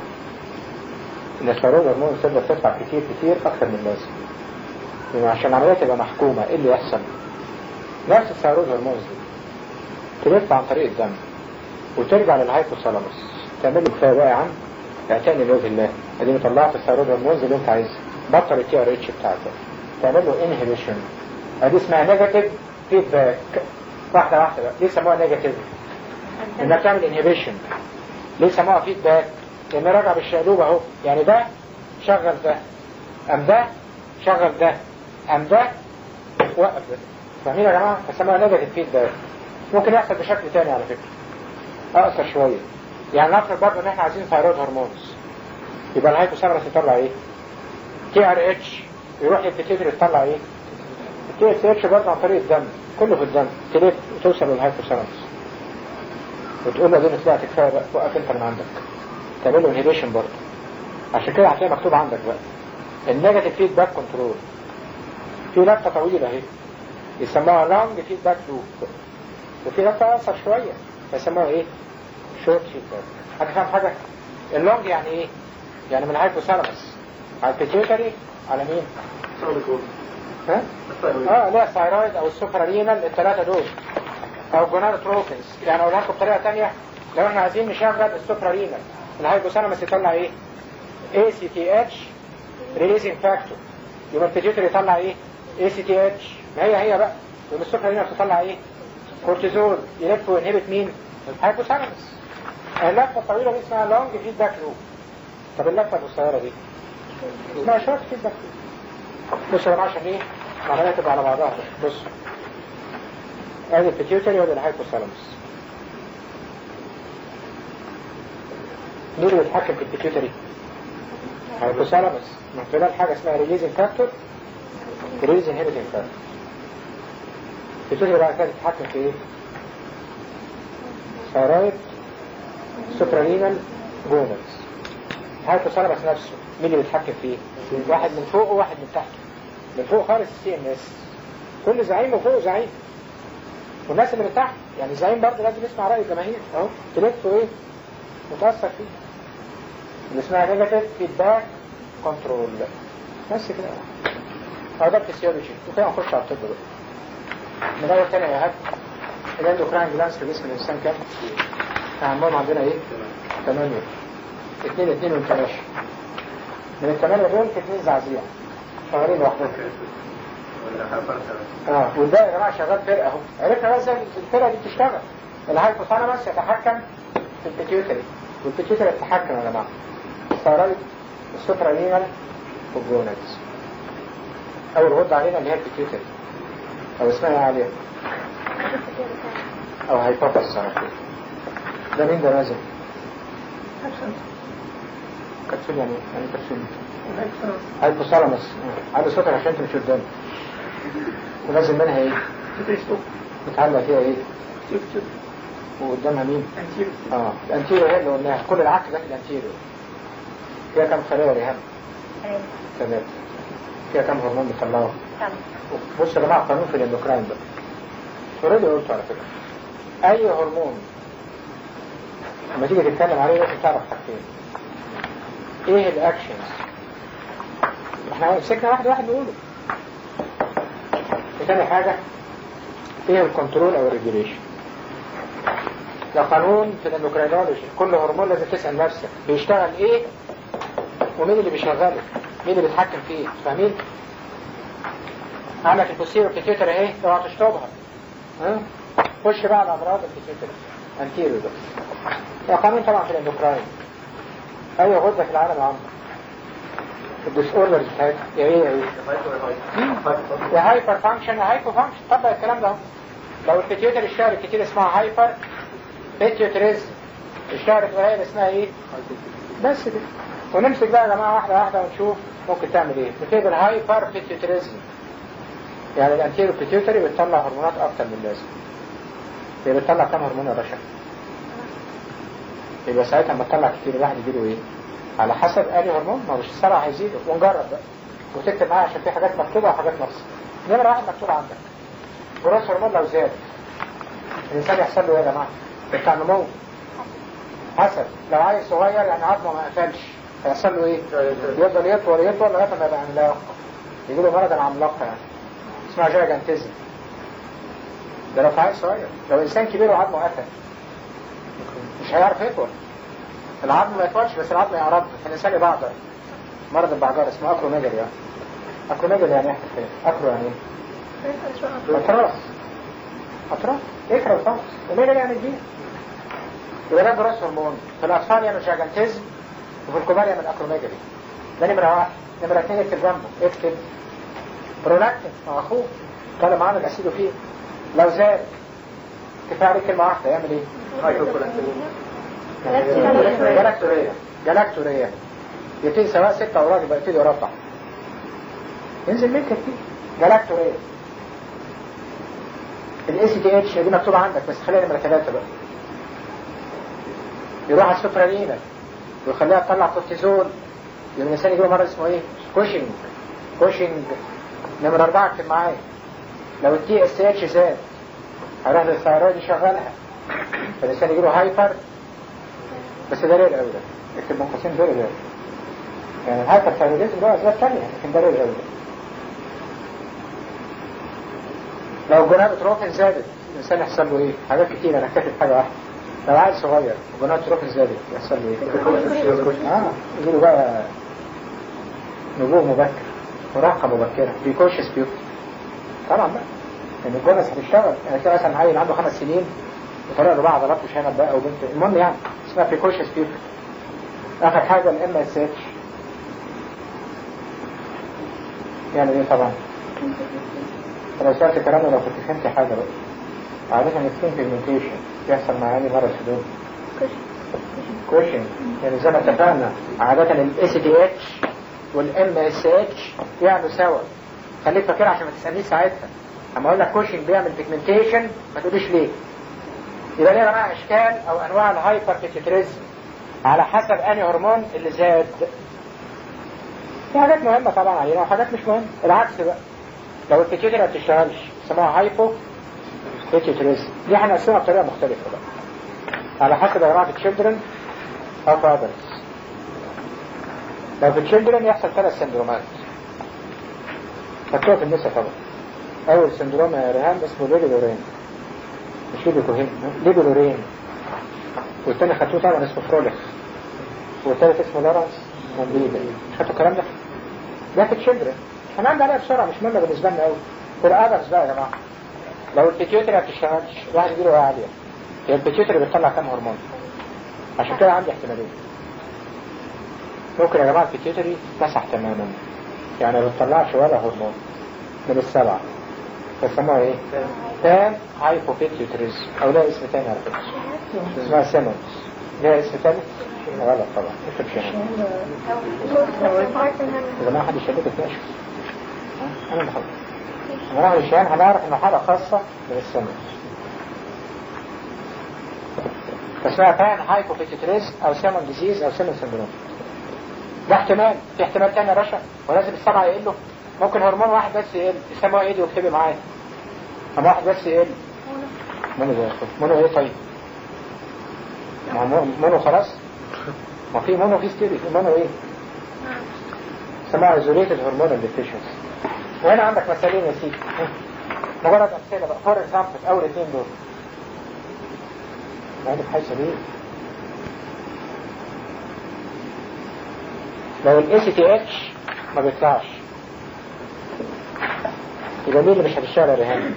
ان الثيرويد هرمونز تقدر تطلع كتير اكتر من اللازم. يعني عشان العمليه تبقى محكومه ايه اللي يحصل؟ نفس الثيرويد هرمونز دي تلف عن طريق الدم وترجع للهايبوثالاموس تعمل له كفايه بقى عن اعتني لوجه الله، اديني طلعت الثيرويد هرمونز اللي انت عايزها، بطل التي ار اتش بتاعتك، تعمل له انهبيشن. ادي اسمها نيجاتيف فيدباك. واحده بقى ليه سموها نيجاتيف؟ انك تعمل انهبيشن. ليه سموها فيدباك؟ لان راجع بالشقلوب اهو، يعني ده شغل ده، ام ده شغل ده، ام ده وقف ده. فاهمين يا جماعه؟ فسموها نيجاتيف فيدباك. ممكن يحصل بشكل تاني على فكره اقصر شويه. يعني نفرض برضه ان احنا عايزين ثيرويد هرمونز، يبقى الهايبوثالاموس يطلع ايه؟ تي ار اتش، يروح للبيتيوتري يطلع ايه؟ التي اس اتش برضه عن طريق الدم، كله في الدم، تلف وتوصل للهايبوثالاموس وتقول له دي طلعت كفايه بقى، وقف انت من عندك، تعمل له انهبيشن برضه. عشان كده هتلاقي مكتوب عندك بقى النيجاتيف فيدباك كنترول. في لفه طويله اهي يسموها لونج فيدباك لوب، وفي لفه اقصر شويه يسموها ايه؟ شورت فيدباك. هتفهم حاجه؟ اللونج يعني ايه؟ يعني من الهايبوثالاموس على البيتيوتري على مين؟ ها؟ لا الثايرويد او السوبرارينال، الثلاثه دول، او جونادوتروفينز. يعني اقولها لكم بطريقه ثانيه، لو احنا عايزين نشغل السوبرارينال الهايبوثالاموس يطلع ايه؟ اي سي تي اتش ريليزنج فاكتور، يبقى البيتيوتري يطلع ايه؟ اي سي تي اتش. ما هي بقى، يبقى السوبرارينال تطلع ايه؟ كورتيزول، يلف وينهبت مين؟ الهايبوثالاموس. اللفه الطويله دي اسمها لونج فيدباك لوب. طب اللفه القصيره دي اسمها شورت فيدباك لوب. بصوا يا جماعه عشان ايه؟ العمليه تبقى على بعضها. بصوا ادي البيتيوتري وادي الهايبوثالاموس. مين اللي بيتحكم في البيتيوتري؟ الهايبوثالاموس، من خلال حاجه اسمها ريليزنج فاكتور وريليز انهبيتنج فاكتور. البيتيوتري بقى كده بتتحكم في ايه؟ ثايرويد، سوبرارينال، جونادز. الهايبوثالاموس نفسه مين اللي بيتحكم فيه؟ واحد من فوق وواحد من تحت. من فوق خالص السي ام اس، كل زعيم وفوق زعيم، والناس اللي من تحت يعني الزعيم برضه لازم يسمع رأي الجماهير اهو، تلف ايه؟ متأثر فيه. اللي اسمها نيجاتيف فيدباك كنترول. بس كده اهو ده الفسيولوجي. وكده هنخش على الطب بقى. نغير تاني يا هاد. الاندوكراين جلانس في جسم الانسان كام؟ اهمهم عندنا ايه؟ 8. 2 2 وانت ماشي. من ال8 دول في 2 زعزيع شغالين لوحدهم. والباقي يا جماعه شغال فرقه اهو. عرفنا بقى ازاي الفرقه دي بتشتغل. الهايبوثالاموس يتحكم في البيتيوتري، والبيتيوتري يتحكم يا جماعه الثايرويد والسوبرالينال والجونادز. اول غده علينا اللي هي البيتيوتري او اسمها ايه عليها؟ او هايبوثالاموس على طول. ده مين ده نازل؟ كبسول يعني كبسول هايبوثالاموس. عادي صوتك عشان انت مش قدامي. ولازم منها ايه؟ بتعلق فيها ايه؟ وقدامها مين؟ الانتيرو هي اللي قلناها. كل العكس ده الانتيرو. فيها كم خلية يا ريهام؟ 3. فيها كم هرمون بيطلعوا؟ 5. بص يا جماعه قانون في الاندوكراين ده اوريدي قلته على فكره. اي هرمون لما تيجي تتكلم عليه لازم تعرف حاجتين. ايه الاكشنز؟ احنا مسكنا واحد نقوله. وثاني حاجه ايه الكنترول او الريجوليشن. ده قانون في الاندوكراينولوجي. كل هرمون لازم تسال نفسك بيشتغل ايه ومين اللي بيشغله، مين اللي بيتحكم فيه. فاهمين؟ عندك البوستيريور بيتيوتري اهي، اوعى تشطبها. خش بقى على امراض البيتيوتري انتيريور ده. ده قانون طبعا في الاندوكراين. اي غده في العالم عامه الديس اوردرز بتاعتها يا ايه يا هايبر فانكشن يا هايبو فانكشن. طبق الكلام ده. لو البيتيوتري اشتغلت كتير اسمها هايبر بيتيوتريزم، اشتغلت قليل اسمها ايه؟ بس كده. ونمسك بقى يا جماعه واحده واحده ونشوف ممكن تعمل ايه. بتبقى الهايبر بيتيوتريزم يعني الانتيرو بيتيوتري بتطلع هرمونات اكتر من اللازم. هي بتطلع كام هرمون يا باشا؟ يبقى ساعتها لما تطلع كتير الواحد يجيله ايه؟ على حسب انهي هرمون. ما مش السرعه هيزيدوا. ونجرب بقى وتكتب معايا عشان في حاجات مكتوبه وحاجات ناقصه. نمره 1 مكتوب عندك جروث هرمون. لو زاد الانسان يحصل له ايه يا جماعه؟ بتاع نمو. حسب لو عيل صغير يعني عظمه ما قفلش هيحصل له ايه؟ يفضل يطول لغايه ما يبقى عملاق. يجي له مرض العملاقه يعني اسمها جايجانتيزم. ده لو عيل صغير. لو انسان كبير وعظمه قفل مش هيعرف يطول. العظم ما يطولش بس العظم يعرض. الانسان يبعضر. مرض البعضار اسمه اكروميجالي يعني. اكروميجالي يعني ايه؟ اكرو يعني ايه؟ اطراف اكرا وطمس. وميجالي يعني كبير. يبقى ده جروث هرمون. في الاطفال يعمل جايجانتيزم وفي الكبار يعمل اكروميجالي. ده نمره 1. نمره 2 اكتب جنبه. اكتب برولاكتين مع اخوه طالع معانا الاسيدو فيه. لو زاد كفايه عليه كلمه واحده يعمل ايه؟ جلاكتوريا يبتدي سواء 6 اوراق يبقى يبتدي يربع ينزل منك كتير. جلاكتوريا. الاي سي تي اتش دي مكتوبه عندك بس خليها نمره 3 بقى. يروح على السوبرالينال ويخليها تطلع كورتيزول. يبقى الانسان يجيله مرض اسمه ايه؟ كوشنج. نمره 4 اكتب معايا. لو التي اس اتش زاد هيروح للثايرويد يشغلها فالانسان يجيله هايبر. بس ده رير قوي ده. اكتب من قوسين ده رير. يعني الهايبر ثايرويدزم ده اسباب ثانيه لكن ده رير قوي ده. لو جونادوتروفين زادت الانسان يحصل له ايه؟ حاجات كتير. انا كاتب حاجه واحده. لو عيل صغير جونادوتروفين زادت يحصل له ايه؟ يجيله بقى نبوغ مبكر مراهقه مبكره بريكوشس بيوت. طبعا بقى يعني الجونس هتشتغل. يعني تلاقي مثلا عيل عنده 5 سنين وطريقه رباع عضلات مش هيعمل بقى وبنت. المهم يعني اسمها بريكوشس بيوت. اخر حاجه الام اس اتش يعني ايه طبعا؟ لو سألت كلامنا لو كنت فهمت حاجه بقى. عادة السكين بيجمنتيشن يحصل مع عيني مرض صدور كوشن. يعني زي ما اتفقنا عادة الاس تي اتش والام اس اتش يعملوا سوا. خليك فاكر عشان ما تسألنيش ساعتها. اما اقول لك كوشن بيعمل بيجمنتيشن ما تقوليش ليه. يبقى ليه بقى اشكال او انواع الهايبر بيتيوتريزم على حسب انهي هرمون اللي زاد. في حاجات مهمة طبعا علينا وحاجات مش مهمة. العكس بقى لو البيتيوتري ما بتشتغلش اسمها هايبو بيتيوتريزم. دي هنقسمها بطريقة مختلفة بقى على حسب انواع التشيلدرن او فادرز. لو في التشيلدرن يحصل 3 سندرومات مكتوبة في النساء طبعا. اول سندروم يا ريهام اسمه ليبي لورين، مش ليبي كوهين، ليبي لورين. والتاني خدتوه طبعا اسمه فروليكس، والتالت اسمه لارنس مومبيدا. مش خدتوا الكلام ده؟ ده في تشيلدرن. احنا عندنا عليها بسرعه، مش مهمه بالنسبه لنا قوي. في الادرس بقى يا جماعه، لو البيتيوتري ما بتشتغلش واحد يجيله وقع عاليه، هي البيتيوتري بتطلع كام هرمون؟ عشان كده عندي احتماليه. ممكن يا جماعه البيتيوتري تسح تماما، يعني ما بتطلعش ولا هرمون من السبعه. بيسموها ايه؟ تان هايبوبيتيوتريز، او لها اسم تاني على فكره اسمها سيمونز. لها اسم تاني؟ غلط طبعا، انت مش يعني يا جماعه حد يشارك تناقش. انا اللي خلص. لما ناخد الشهان هنعرف انه حالة خاصة من السمنة. فاسمها تان هايبوبيتيوتريز او سيمون ديزيز او سيمون سندروم. ده احتمال، في احتمال تاني يا باشا، ولازم السبعة يقلوا. ممكن هرمون واحد بس يقل، يسموها ايه دي واكتبي معايا. هرمون واحد بس يقل. مونو زي الفل. مونو ايه طيب؟ مونو خلاص؟ ما في مونو في ستيري، في مونو ايه؟ سموها ايزوليتد هرمونال ديفيشنسي. وهنا عندك مثالين يا سيدي، مجرد امثله بقى. فور اكزامبل اول اثنين دول عندك حاجه ليه؟ لو الاي سي تي اتش ما بيطلعش يبقى مين اللي مش هتشتغل يا ريهام؟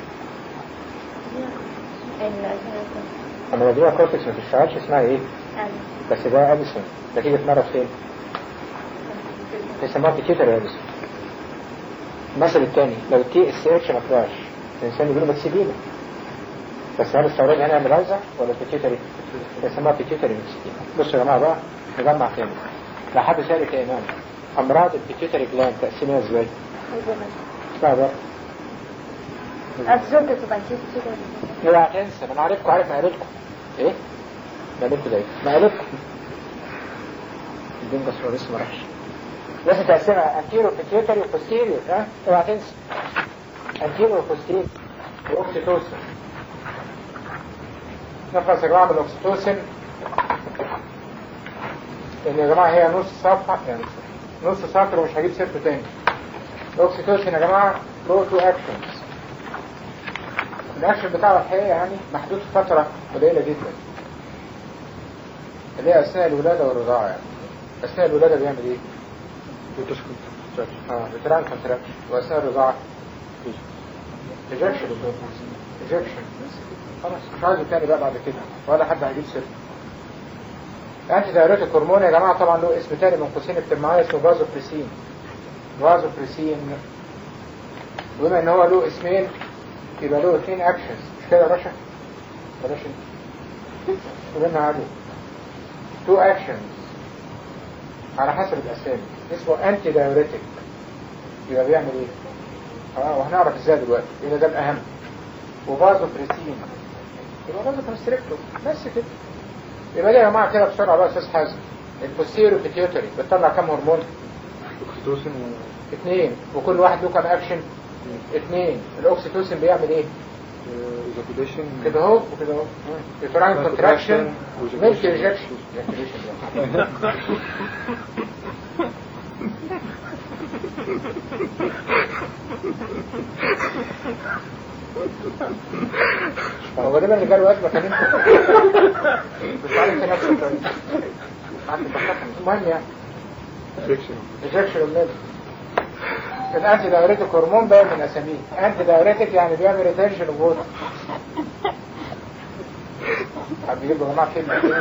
اما الادرينال كورتكس ما بتشتغلش اسمها ايه؟ بس ده اديسون. نتيجه مرض فين؟ بيسموها بيتيوتري اديسون. المثل الثاني لو التي اس اتش ما طلعش الانسان يقول له مكسبينه، بس هل الثورات هنا ملاحظه ولا بيتيوتري؟ بيسموها بيتيوتري مكسبينه. بصوا يا جماعه بقى نجمع تاني. لو حد سالك يا امام امراض البيتيوتري جلاند تقسيمها ازاي؟ اسمها بقى اوعى تنسى، انا عارفكم، عارف مقالبكم ايه؟ مقالبكم ده ايه؟ مقالبكم الدين بس هو لسه ما راحش. لازم تقسمها انتيرو بيتيوتري وبوستيريور، ها؟ اوعى تنسى انتيرو وبوستيريور واوكسيتوسين. نخلص يا جماعه بالاوكسيتوسين، لان يا جماعه هي نص صفحه، يعني نص سطر ومش هجيب سيرته تاني. الاوكسيتوسين يا جماعه له تو اكشنز. الاكشن بتاعه الحقيقه يعني محدود في فتره قليله جدا، اللي هي اثناء الولاده والرضاعه. يعني اثناء الولاده بيعمل ايه؟ بتران كونتراكشن. واثناء الرضاعه ايجكشن. ايجكشن خلاص، مش عايز تاني بقى بعد كده ولا حد هيجيب سيرته. انتي دايوريتيك هرمون يا جماعه طبعا له اسم تاني من قوسين اكتب معايا اسمه فازوبريسين. فازوبريسين بما ان هو له اسمين يبقى له اثنين اكشنز، مش كده يا باشا؟ بلاش انت قولنا عادي. تو اكشنز على حسب الاسامي. اسمه انتي دايوريتيك يبقى بيعمل ايه؟ وهنعرف ازاي دلوقتي لان ده الاهم. وفازوبريسين يبقى فازوكونستريكتور بس كده. يبقى دي يا جماعه كده بسرعه بقى استاذ حازم. البوستيريو بيتيوتري بتطلع كام هرمون؟ اوكسيتوسين اثنين، وكل واحد له كام اكشن؟ اثنين. الاوكسيتوسين بيعمل ايه؟ ايجاكوليشن كده اهو وكده اهو. يوتراين كونتراكشن ميلك ريجكشن. هو ده اللي جاله وجبه كان انت مش عارف نفس الطريقه. المهم يعني ريجكشن الميلك. الانتي دايوريتيك هرمون باين من اساميه. انتي دايوريتيك يعني بيعمل ريتنشن اوف ووتر. حبيبي يا جماعه كلمه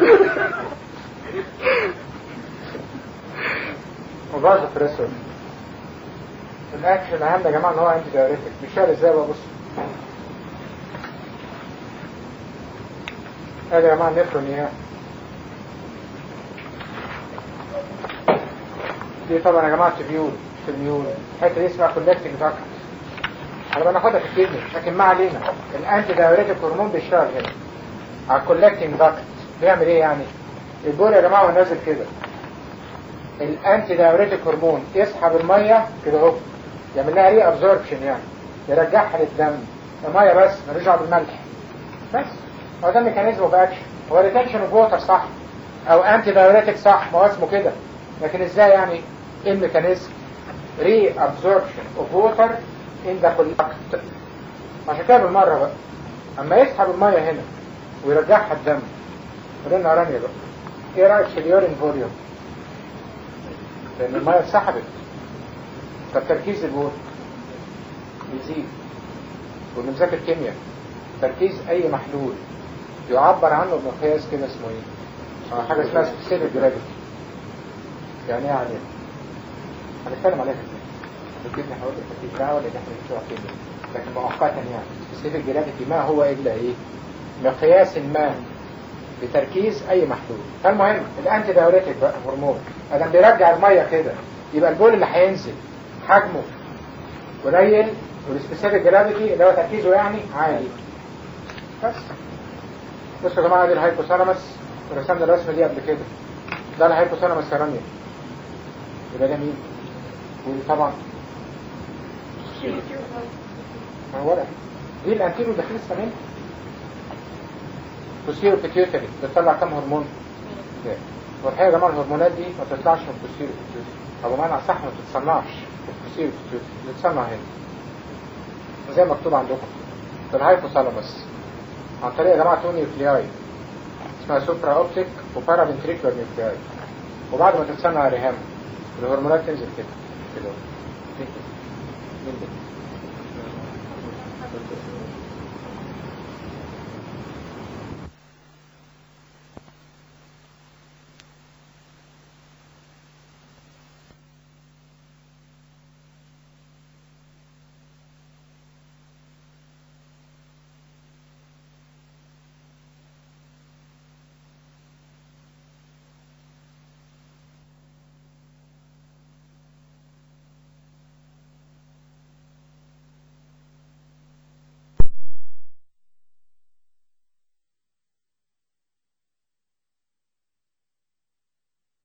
وبعد بريسور. الاكشن اهم يا جماعه ان هو انتي دايوريتيك. بيشتغل ازاي بقى؟ بص ادي يا جماعه نفرن ايه. دي طبعا يا جماعه تبيول الحته دي اسمها كولكتنج داكت. انا بناخدها في الكدني لكن ما علينا. الانتي دايوريتيك هرمون بيشتغل هنا على الكولكتنج داكت. بيعمل ايه يعني؟ البول يا جماعه ونازل كده، الانتي دايوريتيك هرمون يسحب الميه كده اهو، يعمل لها ري ابزوربشن، يعني يرجعها للدم. الميه بس مالوش دعوه بالملح بس. هو ده الميكانيزم اوف اكشن. هو ريتنشن اوف ووتر صح او انتي دايوريتيك صح، ما هو اسمه كده، لكن ازاي يعني؟ ايه الميكانيزم؟ ري ابزوربشن اوف ووتر ان ذا كولكت عشان كده بالمرة بقى اما يسحب المية هنا ويرجعها الدم ودينا رانيا بقى، ايه رأيك في اليورين فوليوم؟ لان المية اتسحبت، طب تركيز البول يزيد. واللي مذاكر كيمياء تركيز اي محلول يعبر عنه بمقياس كده اسمه ايه؟ حاجة اسمها سبيسيفيك جرافيتي. يعني ايه عليها؟ هنتكلم عليها كده جبنا حوالي التركيز ده ولا احنا بنشوفها كده، لكن مؤقتا يعني سبيسيفيك جرافيتي ما هو الا ايه؟ مقياس ما لتركيز اي محلول. فالمهم الانتي دايوريتك بقى هرمون ادم بيرجع الميه كده، يبقى البول اللي هينزل حجمه قليل والسبيسيفيك جرافيتي اللي هو تركيزه يعني عالي. بس بصوا يا جماعه دي الهايبوثالاموس، رسمنا الرسمه دي قبل كده. ده الهايبوثالاموس سيراميك، يبقى ده مين؟ وطبعا ما هو ورق دي الانتيرو داخل السمين. بوستيرو بيتيوتري بتطلع كام هرمون؟ والحقيقه يا جماعه الهرمونات دي ما بتطلعش من البوستيرو بيتيوتري، او بمعنى صح ما بتتصنعش في البوستيرو بيتيوتري، بتتصنع هنا زي ما مكتوب عندكم في الهايبوثالاموس عن طريق يا جماعه تو نيوكلياي اسمها سوبرا اوبتيك وبارا فنتريكولار نيوكلياي. وبعد ما تتصنع ريهام الهرمونات تنزل كده كده. مين ده؟